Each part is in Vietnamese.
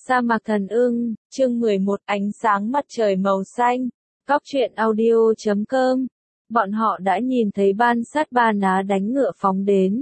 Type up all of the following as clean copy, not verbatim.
Sa mạc thần ưng, chương 11, ánh sáng mặt trời màu xanh. Cóc truyện audio.com. Bọn họ đã nhìn thấy Ban Sát Ba Ná đánh ngựa phóng đến.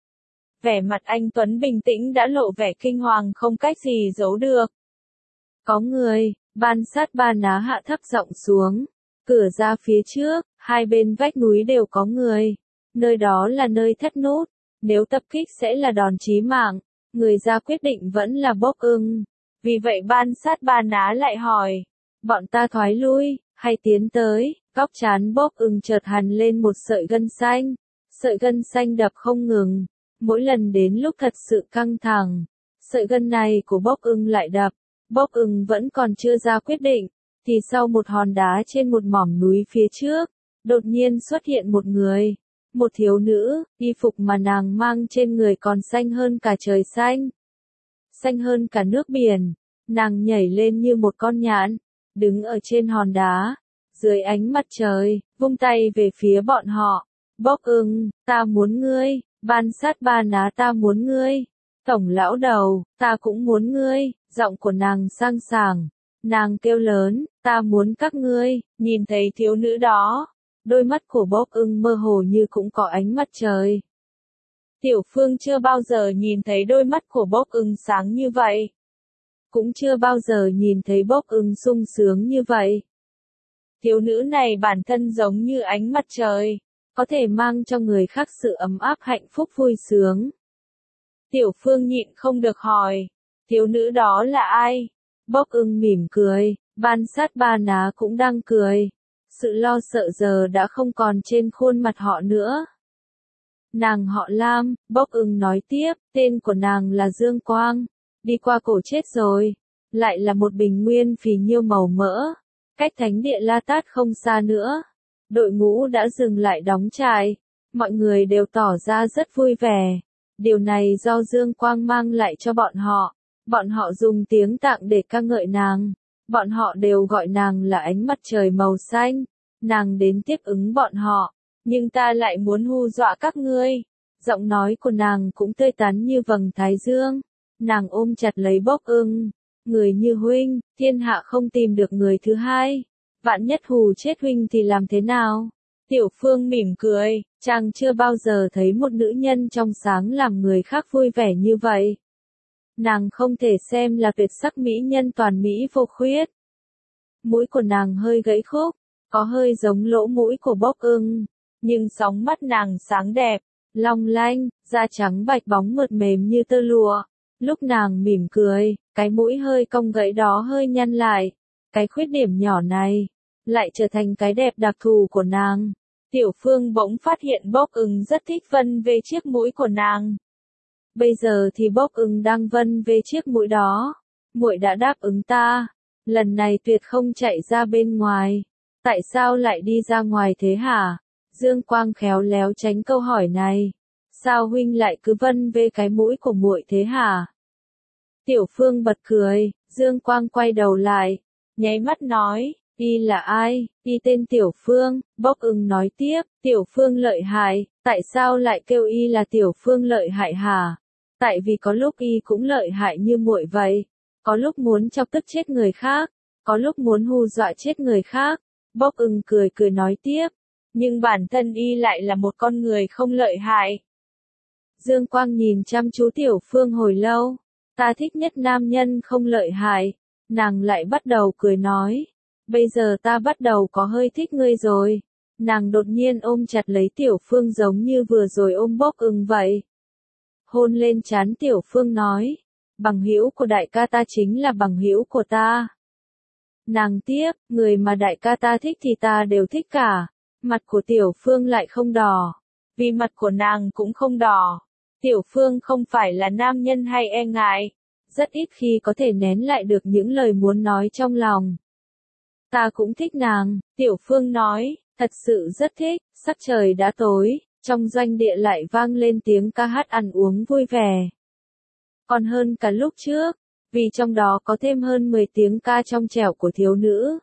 Vẻ mặt anh Tuấn bình tĩnh đã lộ vẻ kinh hoàng không cách gì giấu được. Có người, Ban Sát Ba Ná hạ thấp giọng xuống. Cửa ra phía trước, hai bên vách núi đều có người. Nơi đó là nơi thắt nút. Nếu tập kích sẽ là đòn chí mạng. Người ra quyết định vẫn là Bốc Ưng. Vì vậy Ban Sát Ba Ná lại hỏi, bọn ta thoái lui, hay tiến tới? Góc trán Bốc Ưng chợt hằn lên một sợi gân xanh. Sợi gân xanh đập không ngừng. Mỗi lần đến lúc thật sự căng thẳng, sợi gân này của Bốc Ưng lại đập. Bốc Ưng vẫn còn chưa ra quyết định, thì sau một hòn đá trên một mỏm núi phía trước, đột nhiên xuất hiện một người. Một thiếu nữ, y phục mà nàng mang trên người còn xanh hơn cả trời xanh. Xanh hơn cả nước biển. Nàng nhảy lên như một con nhạn, đứng ở trên hòn đá, dưới ánh mặt trời, vung tay về phía bọn họ. Bốc Ưng, ta muốn ngươi, Ban Sát Ba Ná ta muốn ngươi, Tổng lão đầu, ta cũng muốn ngươi, giọng của nàng sang sảng. Nàng kêu lớn, ta muốn các ngươi, nhìn thấy thiếu nữ đó. Đôi mắt của Bốc Ưng mơ hồ như cũng có ánh mặt trời. Tiểu Phương chưa bao giờ nhìn thấy đôi mắt của Bốc Ưng sáng như vậy. Cũng chưa bao giờ nhìn thấy Bốc Ưng sung sướng như vậy. Thiếu nữ này bản thân giống như ánh mặt trời, có thể mang cho người khác sự ấm áp hạnh phúc vui sướng. Tiểu Phương nhịn không được hỏi, thiếu nữ đó là ai? Bốc Ưng mỉm cười, Ban Sát Ba Ná cũng đang cười. Sự lo sợ giờ đã không còn trên khuôn mặt họ nữa. Nàng họ Lam, Bốc Ưng nói tiếp, tên của nàng là Dương Quang. Đi qua cổ chết rồi. Lại là một bình nguyên phì nhiêu màu mỡ. Cách thánh địa La Tát không xa nữa. Đội ngũ đã dừng lại đóng trại. Mọi người đều tỏ ra rất vui vẻ. Điều này do Dương Quang mang lại cho bọn họ. Bọn họ dùng tiếng Tạng để ca ngợi nàng. Bọn họ đều gọi nàng là ánh mặt trời màu xanh. Nàng đến tiếp ứng bọn họ. Nhưng ta lại muốn hù dọa các ngươi. Giọng nói của nàng cũng tươi tắn như vầng thái dương. Nàng ôm chặt lấy Bốc Ưng. Người như huynh, thiên hạ không tìm được người thứ hai. Vạn nhất hù chết huynh thì làm thế nào? Tiểu Phương mỉm cười, chàng chưa bao giờ thấy một nữ nhân trong sáng làm người khác vui vẻ như vậy. Nàng không thể xem là tuyệt sắc mỹ nhân toàn mỹ vô khuyết. Mũi của nàng hơi gãy khúc, có hơi giống lỗ mũi của Bốc Ưng, nhưng sóng mắt nàng sáng đẹp, long lanh, da trắng bạch bóng mượt mềm như tơ lụa. Lúc nàng mỉm cười, cái mũi hơi cong gãy đó hơi nhăn lại. Cái khuyết điểm nhỏ này, lại trở thành cái đẹp đặc thù của nàng. Tiểu Phương bỗng phát hiện Bốc Ưng rất thích vân về chiếc mũi của nàng. Bây giờ thì Bốc Ưng đang vân về chiếc mũi đó. Muội đã đáp ứng ta. Lần này tuyệt không chạy ra bên ngoài. Tại sao lại đi ra ngoài thế hả? Dương Quang khéo léo tránh câu hỏi này. Sao huynh lại cứ vân về cái mũi của muội thế hả? Tiểu Phương bật cười, Dương Quang quay đầu lại, nháy mắt nói, y là ai? Y tên Tiểu Phương. Bốc Ưng nói tiếp, Tiểu Phương lợi hại, tại sao lại kêu y là Tiểu Phương lợi hại hả? Tại vì có lúc y cũng lợi hại như muội vậy, có lúc muốn chọc tức chết người khác, có lúc muốn hù dọa chết người khác. Bốc Ưng cười cười nói tiếp, nhưng bản thân y lại là một con người không lợi hại. Dương Quang nhìn chăm chú Tiểu Phương hồi lâu, ta thích nhất nam nhân không lợi hại. Nàng lại bắt đầu cười nói, bây giờ ta bắt đầu có hơi thích ngươi rồi. Nàng đột nhiên ôm chặt lấy Tiểu Phương giống như vừa rồi ôm Bốc Ưng vậy. Hôn lên trán Tiểu Phương nói, bằng hữu của đại ca ta chính là bằng hữu của ta. Nàng tiếp, người mà đại ca ta thích thì ta đều thích cả. Mặt của Tiểu Phương lại không đỏ, vì mặt của nàng cũng không đỏ. Tiểu Phương không phải là nam nhân hay e ngại, rất ít khi có thể nén lại được những lời muốn nói trong lòng. Ta cũng thích nàng, Tiểu Phương nói, thật sự rất thích. Sắc trời đã tối, trong doanh địa lại vang lên tiếng ca hát ăn uống vui vẻ. Còn hơn cả lúc trước, vì trong đó có thêm hơn 10 tiếng ca trong trẻo của thiếu nữ.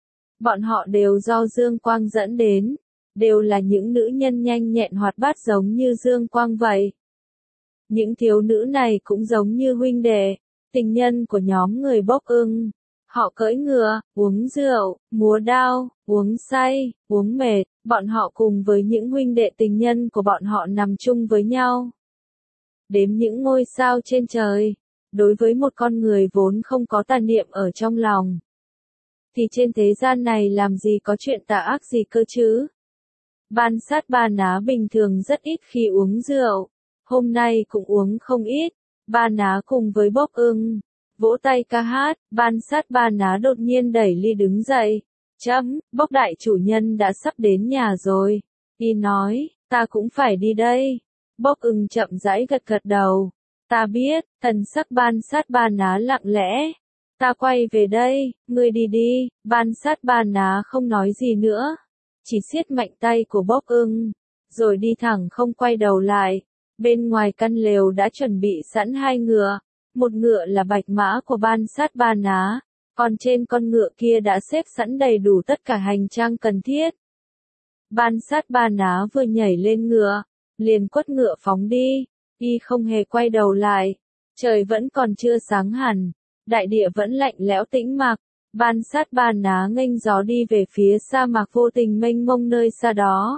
Bọn họ đều do Dương Quang dẫn đến, đều là những nữ nhân nhanh nhẹn hoạt bát giống như Dương Quang vậy. Những thiếu nữ này cũng giống như huynh đệ, tình nhân của nhóm người Bốc Ưng. Họ cưỡi ngựa, uống rượu, múa đao, uống say, uống mệt, bọn họ cùng với những huynh đệ tình nhân của bọn họ nằm chung với nhau. Đếm những ngôi sao trên trời, đối với một con người vốn không có tà niệm ở trong lòng, thì trên thế gian này làm gì có chuyện tà ác gì cơ chứ? Ban Sát Ba Ná bình thường rất ít khi uống rượu, hôm nay cũng uống không ít. Ba Ná cùng với Bốc Ưng vỗ tay ca hát, Ban Sát Ba Ná đột nhiên đẩy ly đứng dậy. Bốc đại chủ nhân đã sắp đến nhà rồi. Y nói, ta cũng phải đi đây. Bốc Ưng chậm rãi gật gật đầu. Ta biết, thần sắc Ban Sát Ba Ná lặng lẽ. Ta quay về đây, ngươi đi đi. Ban Sát Ba Ná không nói gì nữa, chỉ siết mạnh tay của Bốc Ưng, rồi đi thẳng không quay đầu lại. Bên ngoài căn lều đã chuẩn bị sẵn hai ngựa, một ngựa là bạch mã của Ban Sát Ba Ná, còn trên con ngựa kia đã xếp sẵn đầy đủ tất cả hành trang cần thiết. Ban Sát Ba Ná vừa nhảy lên ngựa, liền quất ngựa phóng đi, y không hề quay đầu lại. Trời vẫn còn chưa sáng hẳn, đại địa vẫn lạnh lẽo tĩnh mạc. Ban Sát Ba Ná nghênh gió đi về phía sa mạc vô tình mênh mông nơi xa đó.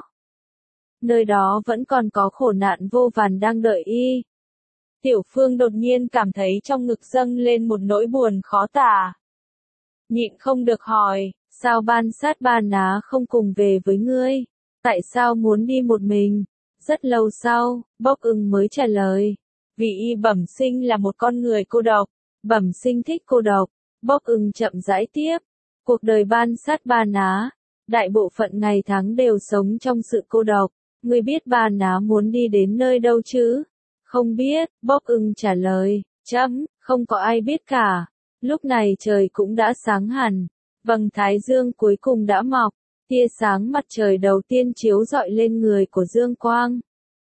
Nơi đó vẫn còn có khổ nạn vô vàn đang đợi y. Tiểu Phương đột nhiên cảm thấy trong ngực dâng lên một nỗi buồn khó tả. Nhịn không được hỏi, sao Ban Sát Ba Ná không cùng về với ngươi? Tại sao muốn đi một mình? Rất lâu sau, Bốc Ưng mới trả lời. Vì y bẩm sinh là một con người cô độc, bẩm sinh thích cô độc. Bốc Ưng chậm rãi tiếp. Cuộc đời Ban Sát Ba Ná, đại bộ phận ngày tháng đều sống trong sự cô độc. Ngươi biết Ba Ná muốn đi đến nơi đâu chứ? Không biết, Bốc Ưng trả lời. Không có ai biết cả. Lúc này trời cũng đã sáng hẳn, vầng thái dương cuối cùng đã mọc, tia sáng mặt trời đầu tiên chiếu rọi lên người của Dương Quang.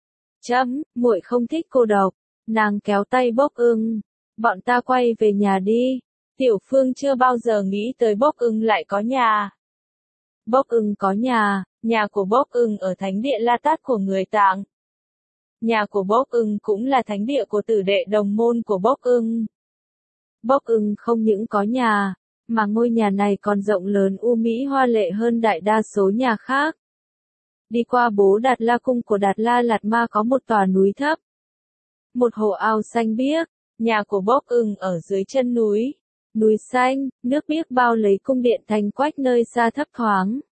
Muội không thích cô độc. Nàng kéo tay Bốc Ưng. Bọn ta quay về nhà đi. Tiểu Phương chưa bao giờ nghĩ tới Bốc Ưng lại có nhà. Bốc Ưng có nhà của Bốc Ưng ở thánh địa La Tát của người Tạng. Nhà của Bốc Ưng cũng là thánh địa của tử đệ đồng môn của Bốc Ưng. Bốc Ưng không những có nhà, mà ngôi nhà này còn rộng lớn u mỹ hoa lệ hơn đại đa số nhà khác. Đi qua Bố Đạt La cung của Đạt La Lạt Ma có một tòa núi thấp, một hồ ao xanh biếc. Nhà của Bốc Ưng ở dưới chân núi. Núi xanh, nước biếc bao lấy cung điện thành quách nơi xa thấp thoáng.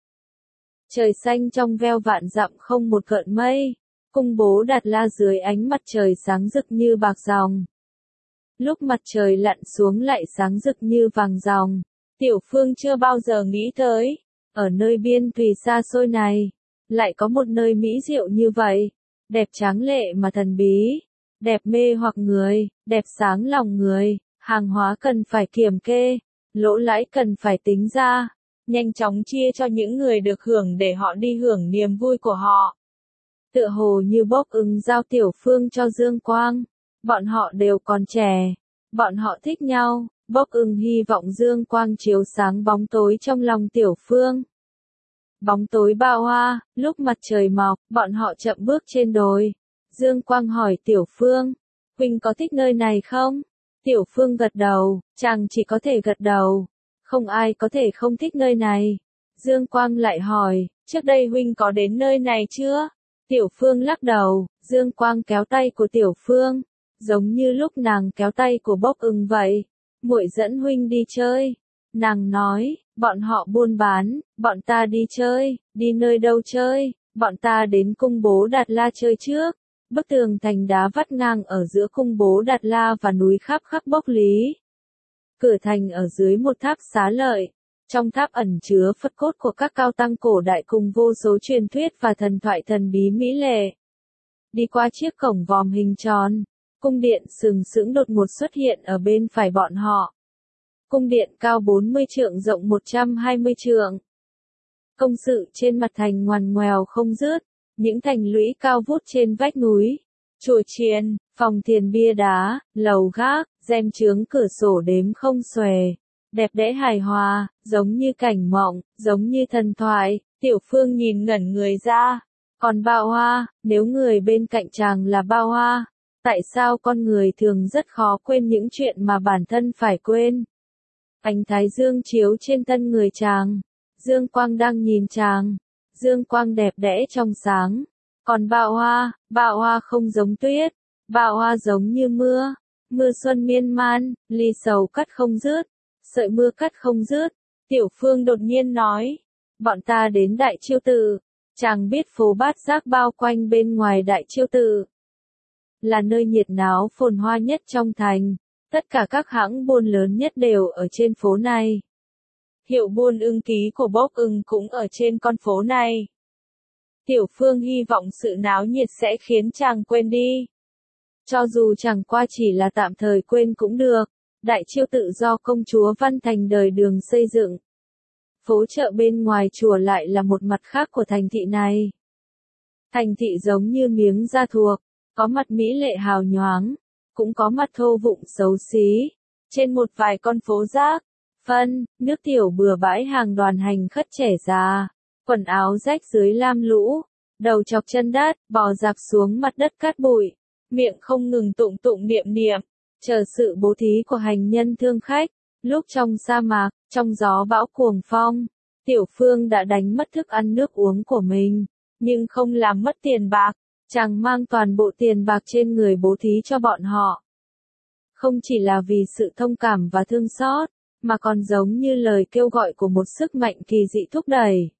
Trời xanh trong veo vạn dặm không một gợn mây. Cung Bố Đạt La dưới ánh mặt trời sáng rực như bạc ròng. Lúc mặt trời lặn xuống lại sáng rực như vàng ròng. Tiểu Phương chưa bao giờ nghĩ tới, ở nơi biên thùy xa xôi này, lại có một nơi mỹ diệu như vậy. Đẹp tráng lệ mà thần bí, đẹp mê hoặc người, đẹp sáng lòng người. Hàng hóa cần phải kiểm kê, lỗ lãi cần phải tính ra, nhanh chóng chia cho những người được hưởng để họ đi hưởng niềm vui của họ. Tựa hồ như Bốc Ưng giao Tiểu Phương cho Dương Quang, bọn họ đều còn trẻ, bọn họ thích nhau, Bốc Ưng hy vọng Dương Quang chiếu sáng bóng tối trong lòng Tiểu Phương. Bóng tối bao hoa, lúc mặt trời mọc, bọn họ chậm bước trên đồi. Dương Quang hỏi Tiểu Phương, huynh có thích nơi này không? Tiểu Phương gật đầu, chàng chỉ có thể gật đầu. Không ai có thể không thích nơi này. Dương Quang lại hỏi, trước đây huynh có đến nơi này chưa? Tiểu Phương lắc đầu. Dương Quang kéo tay của Tiểu Phương, giống như lúc nàng kéo tay của Bốc Ưng vậy. Muội dẫn huynh đi chơi. Nàng nói, bọn họ buôn bán, bọn ta đi chơi. Đi nơi đâu chơi? Bọn ta đến cung Bố Đạt La chơi trước. Bức tường thành đá vắt ngang ở giữa cung Bố Đạt La và núi khắp khắp Bốc Lý. Cửa thành ở dưới một tháp xá lợi. Trong tháp ẩn chứa Phật cốt của các cao tăng cổ đại cùng vô số truyền thuyết và thần thoại thần bí mỹ lệ. Đi qua chiếc cổng vòm hình tròn, cung điện sừng sững đột ngột xuất hiện ở bên phải bọn họ. Cung điện cao 40 trượng rộng 120 trượng. Công sự trên mặt thành ngoằn ngoèo không dứt. Những thành lũy cao vút trên vách núi, chùa chiền, phòng thiền bia đá, lầu gác, rèm chướng cửa sổ đếm không xuể, đẹp đẽ hài hòa, giống như cảnh mộng, giống như thần thoại. Tiểu Phương nhìn ngẩn người ra, còn Bao Hoa, nếu người bên cạnh chàng là Bao Hoa, Tại sao con người thường rất khó quên những chuyện mà bản thân phải quên? Ánh thái dương chiếu trên thân người chàng. Dương quang đang nhìn chàng. Dương quang đẹp đẽ trong sáng. Còn bạo hoa không giống tuyết. Bạo hoa giống như mưa. Mưa xuân miên man, ly sầu cắt không dứt. Sợi mưa cắt không dứt. Tiểu Phương đột nhiên nói. Bọn ta đến Đại Chiêu Tự. Chàng biết phố Bát Giác bao quanh bên ngoài Đại Chiêu Tự là nơi nhiệt náo phồn hoa nhất trong thành. Tất cả các hãng buôn lớn nhất đều ở trên phố này. Hiệu buôn Ưng Ký của Bốc Ưng cũng ở trên con phố này. Tiểu Phương hy vọng sự náo nhiệt sẽ khiến chàng quên đi. Cho dù chẳng qua chỉ là tạm thời quên cũng được. Đại Chiêu Tự do công chúa Văn Thành đời Đường xây dựng. Phố chợ bên ngoài chùa lại là một mặt khác của thành thị này. Thành thị giống như miếng da thuộc, có mặt mỹ lệ hào nhoáng, cũng có mặt thô vụng xấu xí. Trên một vài con phố rác, phân, nước tiểu bừa bãi hàng đoàn hành khất trẻ già, quần áo rách dưới lam lũ, đầu chọc chân đát, bò dạp xuống mặt đất cát bụi, miệng không ngừng tụng tụng niệm niệm, chờ sự bố thí của hành nhân thương khách. Lúc trong sa mạc, trong gió bão cuồng phong, Tiểu Phương đã đánh mất thức ăn nước uống của mình, nhưng không làm mất tiền bạc. Chàng mang toàn bộ tiền bạc trên người bố thí cho bọn họ. Không chỉ là vì sự thông cảm và thương xót, mà còn giống như lời kêu gọi của một sức mạnh kỳ dị thúc đẩy.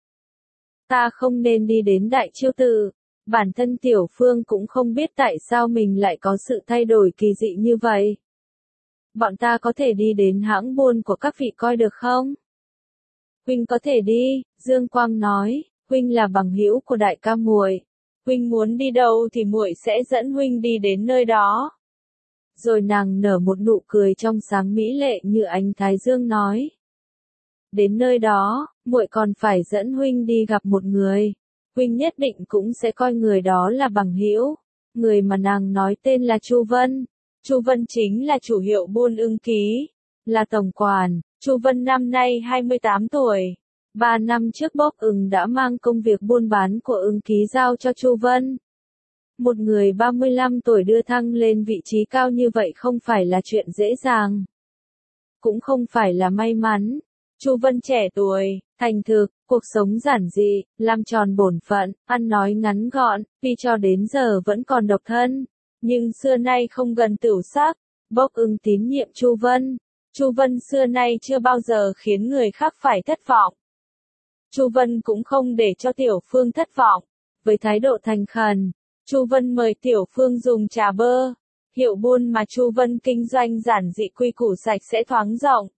Ta không nên đi đến Đại Chiêu Tự. Bản thân Tiểu Phương cũng không biết tại sao mình lại có sự thay đổi kỳ dị như vậy. Bọn ta có thể đi đến hãng buôn của các vị coi được không? Huynh có thể đi, Dương Quang nói, huynh là bằng hữu của đại ca muội. Huynh muốn đi đâu thì muội sẽ dẫn huynh đi đến nơi đó. Rồi nàng nở một nụ cười trong sáng mỹ lệ như ánh thái dương nói. Đến nơi đó, muội còn phải dẫn huynh đi gặp một người. Huynh nhất định cũng sẽ coi người đó là bằng hữu. Người mà nàng nói tên là Chu Vân. Chu Vân chính là chủ hiệu buôn Ưng Ký, là tổng quản. Chu Vân năm nay 28 tuổi. 3 năm trước Bốc Ưng đã mang công việc buôn bán của Ưng Ký giao cho Chu Vân. Một người 35 tuổi đưa thăng lên vị trí cao như vậy không phải là chuyện dễ dàng. Cũng không phải là may mắn. Chu Vân trẻ tuổi, thành thực, cuộc sống giản dị, làm tròn bổn phận, ăn nói ngắn gọn, tuy cho đến giờ vẫn còn độc thân. Nhưng xưa nay không gần tửu sắc. Bốc Ưng tín nhiệm Chu Vân. Chu Vân xưa nay chưa bao giờ khiến người khác phải thất vọng. Chu Vân cũng không để cho Tiểu Phương thất vọng. Với thái độ thành khẩn, Chu Vân mời Tiểu Phương dùng trà bơ. Hiệu buôn mà Chu Vân kinh doanh giản dị quy củ sạch sẽ thoáng rộng.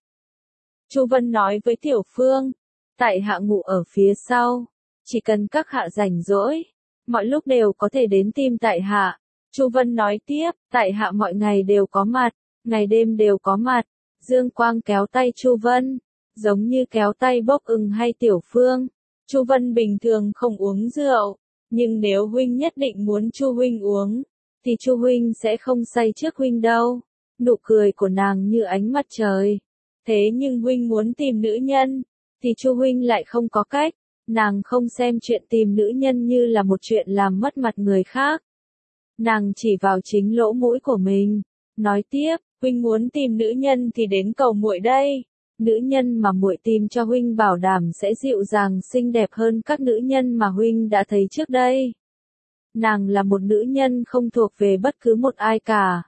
Chu Vân nói với Tiểu Phương, tại hạ ngủ ở phía sau, chỉ cần các hạ rảnh rỗi, mọi lúc đều có thể đến tìm tại hạ. Chu Vân nói tiếp, tại hạ mọi ngày đều có mặt, ngày đêm đều có mặt. Dương Quang kéo tay Chu Vân, giống như kéo tay Bốc Ưng hay Tiểu Phương. Chu Vân bình thường không uống rượu, nhưng nếu huynh nhất định muốn Chu huynh uống, thì Chu huynh sẽ không say trước huynh đâu. Nụ cười của nàng như ánh mặt trời. Thế nhưng huynh muốn tìm nữ nhân, thì Chu huynh lại không có cách. Nàng không xem chuyện tìm nữ nhân như là một chuyện làm mất mặt người khác. Nàng chỉ vào chính lỗ mũi của mình, nói tiếp, huynh muốn tìm nữ nhân thì đến cầu muội đây. Nữ nhân mà muội tìm cho huynh bảo đảm sẽ dịu dàng xinh đẹp hơn các nữ nhân mà huynh đã thấy trước đây. Nàng là một nữ nhân không thuộc về bất cứ một ai cả.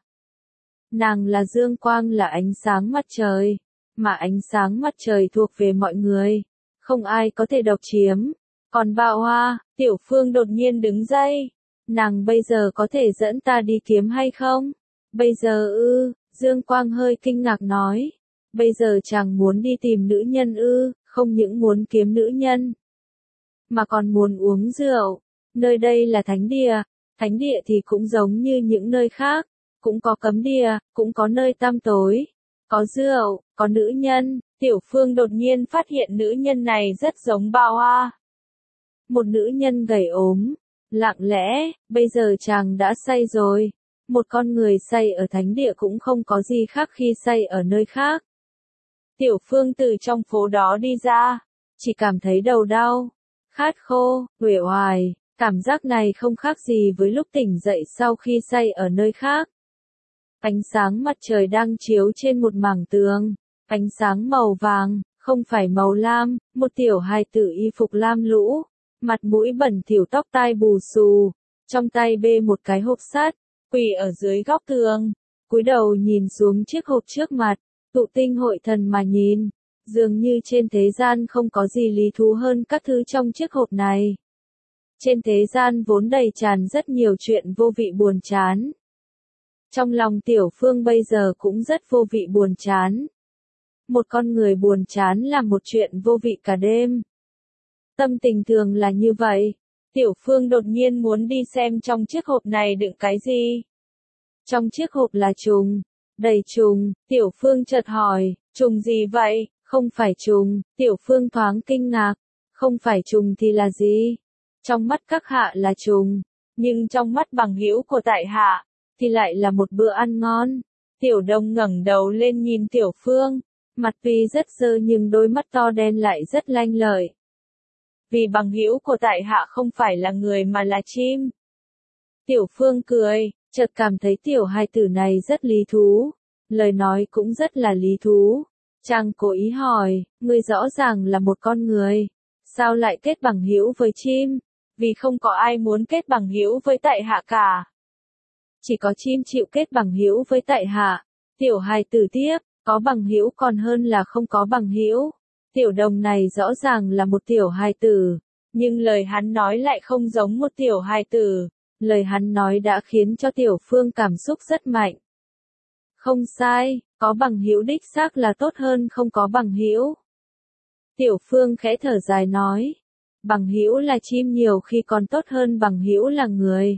Nàng là dương quang, là ánh sáng mặt trời, mà ánh sáng mặt trời thuộc về mọi người, không ai có thể độc chiếm. Còn Bạo Hoa, Tiểu Phương đột nhiên đứng dậy. Nàng bây giờ có thể dẫn ta đi kiếm hay không? Bây giờ ư? Dương Quang hơi kinh ngạc nói. Bây giờ chàng muốn đi tìm nữ nhân ư? Không những muốn kiếm nữ nhân, mà còn muốn uống rượu. Nơi đây là thánh địa thì cũng giống như những nơi khác, cũng có cấm địa, cũng có nơi tăm tối, có rượu, có nữ nhân. Tiểu Phương đột nhiên phát hiện nữ nhân này rất giống Bạo Hoa. Một nữ nhân gầy ốm, lặng lẽ, bây giờ chàng đã say rồi. Một con người say ở thánh địa cũng không có gì khác khi say ở nơi khác. Tiểu Phương từ trong phố đó đi ra, chỉ cảm thấy đầu đau, khát khô, uể oải. Cảm giác này không khác gì với lúc tỉnh dậy sau khi say ở nơi khác. Ánh sáng mặt trời đang chiếu trên một mảng tường. Ánh sáng màu vàng, không phải màu lam, một tiểu hài tử y phục lam lũ, mặt mũi bẩn thỉu tóc tai bù xù, trong tay bê một cái hộp sắt, quỳ ở dưới góc tường, cúi đầu nhìn xuống chiếc hộp trước mặt, tụ tinh hội thần mà nhìn, dường như trên thế gian không có gì lý thú hơn các thứ trong chiếc hộp này. Trên thế gian vốn đầy tràn rất nhiều chuyện vô vị buồn chán. Trong lòng Tiểu Phương bây giờ cũng rất vô vị buồn chán. Một con người buồn chán là một chuyện vô vị cả đêm. Tâm tình thường là như vậy. Tiểu Phương đột nhiên muốn đi xem trong chiếc hộp này đựng cái gì. Trong chiếc hộp là trùng, đầy trùng, Tiểu Phương chợt hỏi, trùng gì vậy? Không phải trùng, Tiểu Phương thoáng kinh ngạc, không phải trùng thì là gì? Trong mắt các hạ là trùng, nhưng trong mắt bằng hữu của tại hạ, thì lại là một bữa ăn ngon. Tiểu Đông ngẩng đầu lên nhìn Tiểu Phương, mặt tuy rất dơ nhưng đôi mắt to đen lại rất lanh lợi. Vì bằng hữu của tại hạ không phải là người mà là chim. Tiểu Phương cười, chợt cảm thấy tiểu hài tử này rất lý thú, lời nói cũng rất là lý thú. Chàng cố ý hỏi, ngươi rõ ràng là một con người, sao lại kết bằng hữu với chim? Vì không có ai muốn kết bằng hữu với tại hạ cả. Chỉ có chim chịu kết bằng hữu với tại hạ. Tiểu hài tử tiếp, có bằng hữu còn hơn là không có bằng hữu. Tiểu Đồng này rõ ràng là một tiểu hài tử, nhưng lời hắn nói lại không giống một tiểu hài tử. Lời hắn nói đã khiến cho Tiểu Phương cảm xúc rất mạnh. Không sai, có bằng hữu đích xác là tốt hơn không có bằng hữu. Tiểu Phương khẽ thở dài nói, bằng hữu là chim nhiều khi còn tốt hơn bằng hữu là người.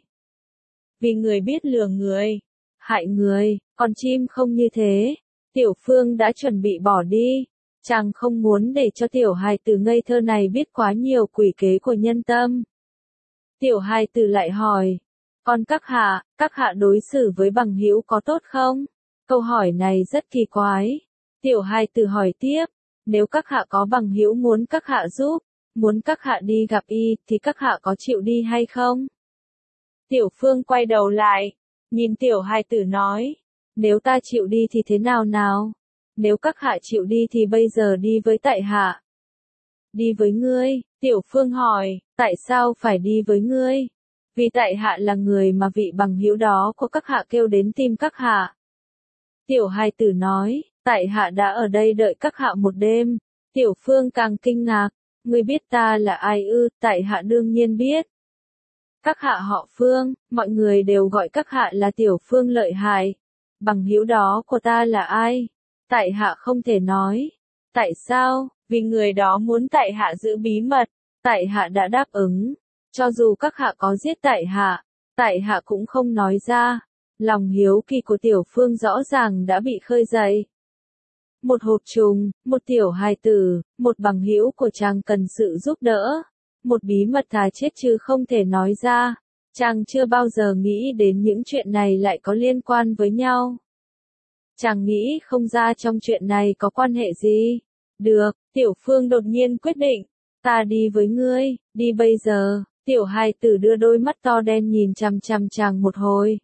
Vì người biết lừa người, hại người, còn chim không như thế. Tiểu Phương đã chuẩn bị bỏ đi, chàng không muốn để cho tiểu hài tử ngây thơ này biết quá nhiều quỷ kế của nhân tâm. Tiểu hài tử lại hỏi, còn các hạ đối xử với bằng hữu có tốt không? Câu hỏi này rất kỳ quái. Tiểu hài tử hỏi tiếp, nếu các hạ có bằng hữu muốn các hạ giúp, muốn các hạ đi gặp y, thì các hạ có chịu đi hay không? Tiểu Phương quay đầu lại, nhìn tiểu hài tử nói, nếu ta chịu đi thì thế nào nào? Nếu các hạ chịu đi thì bây giờ đi với tại hạ. Đi với ngươi, Tiểu Phương hỏi, tại sao phải đi với ngươi? Vì tại hạ là người mà vị bằng hữu đó của các hạ kêu đến tìm các hạ. Tiểu hài tử nói, tại hạ đã ở đây đợi các hạ một đêm. Tiểu Phương càng kinh ngạc, ngươi biết ta là ai ư? Tại hạ đương nhiên biết. Các hạ họ Phương, mọi người đều gọi các hạ là Tiểu Phương lợi hại. Bằng hữu đó của ta là ai? Tại hạ không thể nói. Tại sao? Vì người đó muốn tại hạ giữ bí mật. Tại hạ đã đáp ứng. Cho dù các hạ có giết tại hạ cũng không nói ra. Lòng hiếu kỳ của Tiểu Phương rõ ràng đã bị khơi dậy. Một hộp trùng, một tiểu hài tử, một bằng hữu của chàng cần sự giúp đỡ. Một bí mật thà chết chứ không thể nói ra. Chàng chưa bao giờ nghĩ đến những chuyện này lại có liên quan với nhau. Chàng nghĩ không ra trong chuyện này có quan hệ gì. Được, Tiểu Phương đột nhiên quyết định. Ta đi với ngươi, đi bây giờ. Tiểu hài tử đưa đôi mắt to đen nhìn chằm chằm chàng một hồi.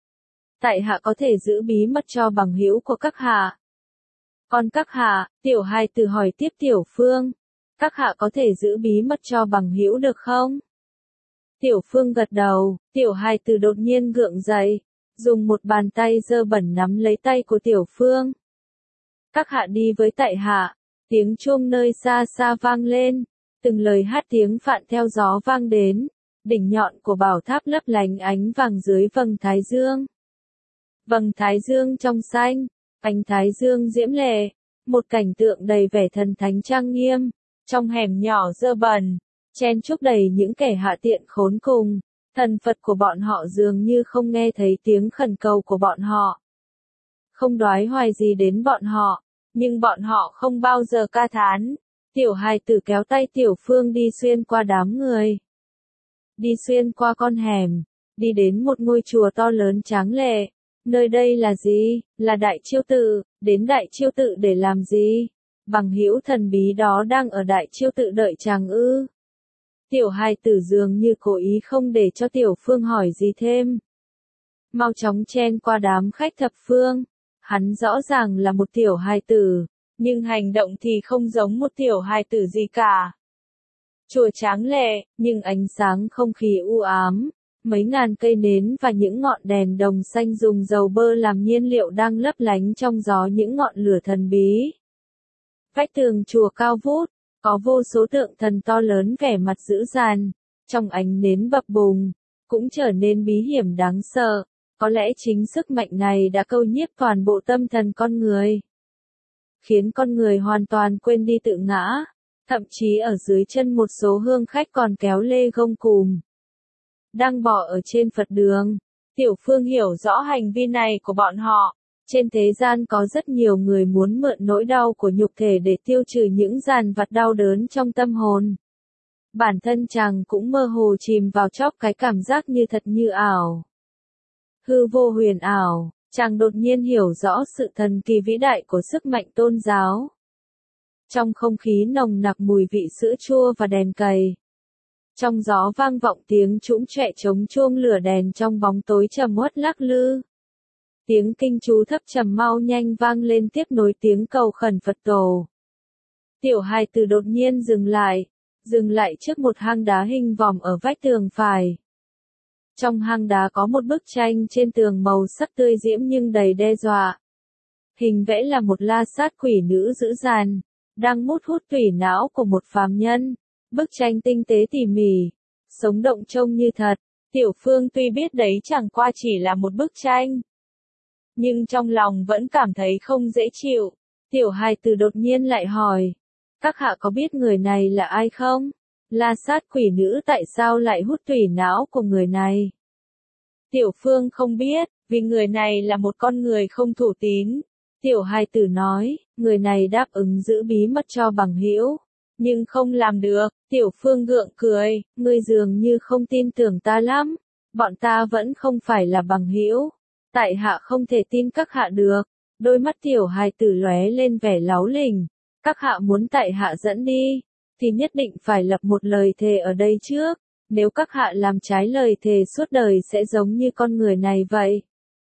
Tại hạ có thể giữ bí mật cho bằng hữu của các hạ. Còn các hạ, tiểu hài tử hỏi tiếp Tiểu Phương. Các hạ có thể giữ bí mật cho bằng hữu được không? Tiểu Phương gật đầu, tiểu hài tử đột nhiên gượng dậy, dùng một bàn tay dơ bẩn nắm lấy tay của Tiểu Phương. Các hạ đi với tại hạ, tiếng chuông nơi xa xa vang lên, từng lời hát tiếng phạn theo gió vang đến, đỉnh nhọn của bảo tháp lấp lánh ánh vàng dưới vầng thái dương. Vầng thái dương trong xanh, ánh thái dương diễm lệ, một cảnh tượng đầy vẻ thần thánh trang nghiêm, trong hẻm nhỏ dơ bẩn, chen chúc đầy những kẻ hạ tiện khốn cùng, thần Phật của bọn họ dường như không nghe thấy tiếng khẩn cầu của bọn họ. Không đoái hoài gì đến bọn họ, nhưng bọn họ không bao giờ ca thán. Tiểu hài tử kéo tay Tiểu Phương đi xuyên qua đám người. Đi xuyên qua con hẻm, đi đến một ngôi chùa to lớn tráng lệ. Nơi đây là gì? Là Đại Chiêu Tự, đến Đại Chiêu Tự để làm gì? Bằng hữu thần bí đó đang ở Đại Chiêu Tự đợi chàng ư? Tiểu hài tử dường như cố ý không để cho Tiểu Phương hỏi gì thêm. mau chóng chen qua đám khách thập phương. Hắn rõ ràng là một tiểu hài tử, nhưng hành động thì không giống một tiểu hài tử gì cả. Chùa tráng lệ, nhưng ánh sáng không khí u ám, mấy ngàn cây nến và những ngọn đèn đồng xanh dùng dầu bơ làm nhiên liệu đang lấp lánh trong gió những ngọn lửa thần bí. Vách tường chùa cao vút, có vô số tượng thần to lớn vẻ mặt dữ dằn, trong ánh nến bập bùng, cũng trở nên bí hiểm đáng sợ. Có lẽ chính sức mạnh này đã câu nhiếp toàn bộ tâm thần con người, khiến con người hoàn toàn quên đi tự ngã. Thậm chí ở dưới chân một số hương khách còn kéo lê gông cùm, đang bò ở trên Phật đường. Tiểu Phương hiểu rõ hành vi này của bọn họ. Trên thế gian có rất nhiều người muốn mượn nỗi đau của nhục thể để tiêu trừ những dằn vặt đau đớn trong tâm hồn. Bản thân chàng cũng mơ hồ chìm vào chóp cái cảm giác như thật như ảo. Hư vô huyền ảo, chàng đột nhiên hiểu rõ sự thần kỳ vĩ đại của sức mạnh tôn giáo. Trong không khí nồng nặc mùi vị sữa chua và đèn cầy. Trong gió vang vọng tiếng trũng trệ trống chuông lửa đèn trong bóng tối trầm uất lắc lư. Tiếng kinh chú thấp trầm mau nhanh vang lên tiếp nối tiếng cầu khẩn Phật tổ. Tiểu hài tử đột nhiên dừng lại trước một hang đá hình vòm ở vách tường phải. Trong hang đá có một bức tranh trên tường màu sắc tươi diễm nhưng đầy đe dọa. Hình vẽ là một la sát quỷ nữ dữ dằn, đang mút hút tủy não của một phàm nhân. Bức tranh tinh tế tỉ mỉ, sống động trông như thật. Tiểu Phương tuy biết đấy chẳng qua chỉ là một bức tranh, nhưng trong lòng vẫn cảm thấy không dễ chịu. Tiểu hài tử đột nhiên lại hỏi, các hạ có biết người này là ai không? La sát quỷ nữ tại sao lại hút tủy não của người này? Tiểu Phương không biết, vì người này là một con người không thủ tín. Tiểu hài tử nói, người này đáp ứng giữ bí mật cho bằng hữu, nhưng không làm được. Tiểu Phương gượng cười, ngươi dường như không tin tưởng ta lắm. Bọn ta vẫn không phải là bằng hữu. Tại hạ không thể tin các hạ được. Đôi mắt tiểu hài tử lóe lên vẻ láu lỉnh. Các hạ muốn tại hạ dẫn đi, thì nhất định phải lập một lời thề ở đây trước. Nếu các hạ làm trái lời thề suốt đời sẽ giống như con người này vậy.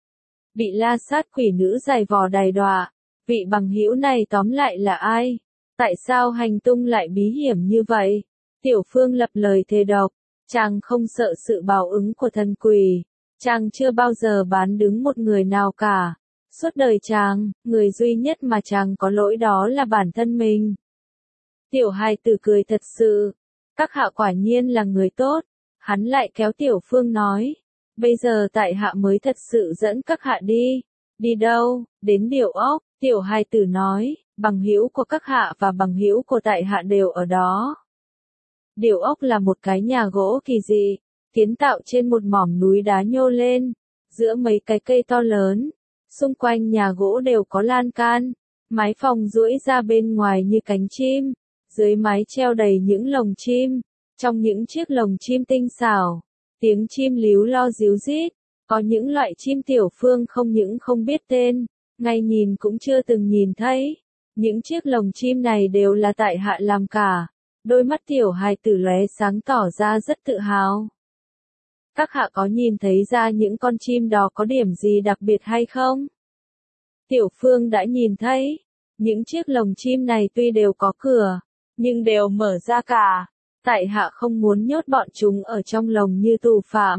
Bị la sát quỷ nữ giày vò đày đọa, vị bằng hữu này tóm lại là ai? Tại sao hành tung lại bí hiểm như vậy? Tiểu Phương lập lời thề độc, chàng không sợ sự báo ứng của thần quỷ, chàng chưa bao giờ bán đứng một người nào cả. Suốt đời chàng, người duy nhất mà chàng có lỗi đó là bản thân mình. Tiểu hài tử cười thật sự, các hạ quả nhiên là người tốt. Hắn lại kéo Tiểu Phương nói, bây giờ tại hạ mới thật sự dẫn các hạ đi. Đi đâu? Đến Điệu Ốc. Tiểu hài tử nói, bằng hữu của các hạ và bằng hữu của tại hạ đều ở đó. Điệu Ốc là một cái nhà gỗ kỳ dị, kiến tạo trên một mỏm núi đá nhô lên, giữa mấy cái cây to lớn. Xung quanh nhà gỗ đều có lan can, mái phòng duỗi ra bên ngoài như cánh chim, dưới mái treo đầy những lồng chim, trong những chiếc lồng chim tinh xảo, tiếng chim líu lo ríu rít, có những loại chim Tiểu Phương không những không biết tên, ngay nhìn cũng chưa từng nhìn thấy. Những chiếc lồng chim này đều là tại hạ làm cả. Đôi mắt tiểu hài tử lóe sáng tỏ ra rất tự hào. Các hạ có nhìn thấy ra những con chim đó có điểm gì đặc biệt hay không? Tiểu Phương đã nhìn thấy. Những chiếc lồng chim này tuy đều có cửa, nhưng đều mở ra cả. Tại hạ không muốn nhốt bọn chúng ở trong lồng như tù phạm.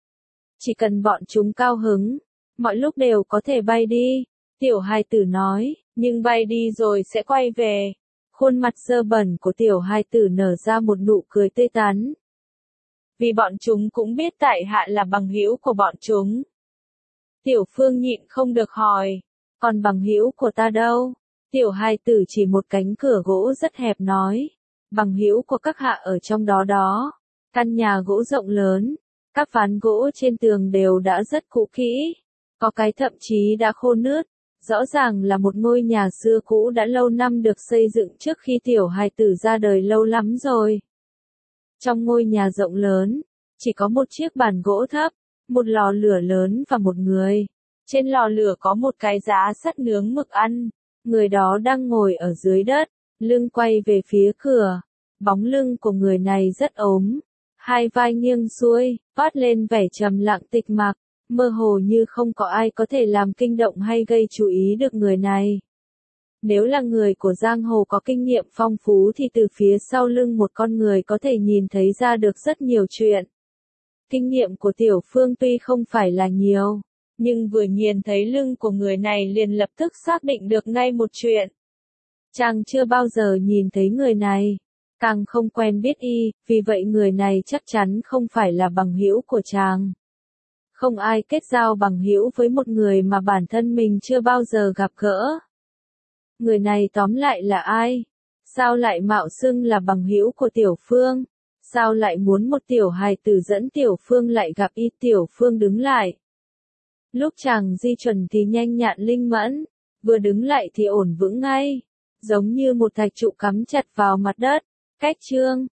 Chỉ cần bọn chúng cao hứng, mọi lúc đều có thể bay đi. Tiểu hài tử nói, nhưng bay đi rồi sẽ quay về. Khuôn mặt dơ bẩn của tiểu hài tử nở ra một nụ cười tươi tắn. Vì bọn chúng cũng biết tại hạ là bằng hữu của bọn chúng. Tiểu Phương nhịn không được hỏi, còn bằng hữu của ta đâu? Tiểu hài tử chỉ một cánh cửa gỗ rất hẹp nói, bằng hữu của các hạ ở trong đó đó. Căn nhà gỗ rộng lớn, các ván gỗ trên tường đều đã rất cũ kỹ, có cái thậm chí đã khô nứt. Rõ ràng là một ngôi nhà xưa cũ đã lâu năm được xây dựng trước khi tiểu hài tử ra đời lâu lắm rồi. Trong ngôi nhà rộng lớn, chỉ có một chiếc bàn gỗ thấp, một lò lửa lớn và một người. Trên lò lửa có một cái giá sắt nướng mực ăn. Người đó đang ngồi ở dưới đất, lưng quay về phía cửa. Bóng lưng của người này rất ốm, hai vai nghiêng xuôi, toát lên vẻ trầm lặng tịch mặc. Mơ hồ như không có ai có thể làm kinh động hay gây chú ý được người này. Nếu là người của giang hồ có kinh nghiệm phong phú thì từ phía sau lưng một con người có thể nhìn thấy ra được rất nhiều chuyện. Kinh nghiệm của Tiểu Phương tuy không phải là nhiều, nhưng vừa nhìn thấy lưng của người này liền lập tức xác định được ngay một chuyện. Chàng chưa bao giờ nhìn thấy người này, càng không quen biết y, vì vậy người này chắc chắn không phải là bằng hữu của chàng. Không ai kết giao bằng hữu với một người mà bản thân mình chưa bao giờ gặp gỡ. Người này tóm lại là ai? Sao lại mạo xưng là bằng hữu của Tiểu Phương? Sao lại muốn một tiểu hài tử dẫn Tiểu Phương lại gặp y? Tiểu Phương đứng lại. Lúc chàng di chuẩn thì nhanh nhạn linh mẫn, vừa đứng lại thì ổn vững ngay, giống như một thạch trụ cắm chặt vào mặt đất. Cách chương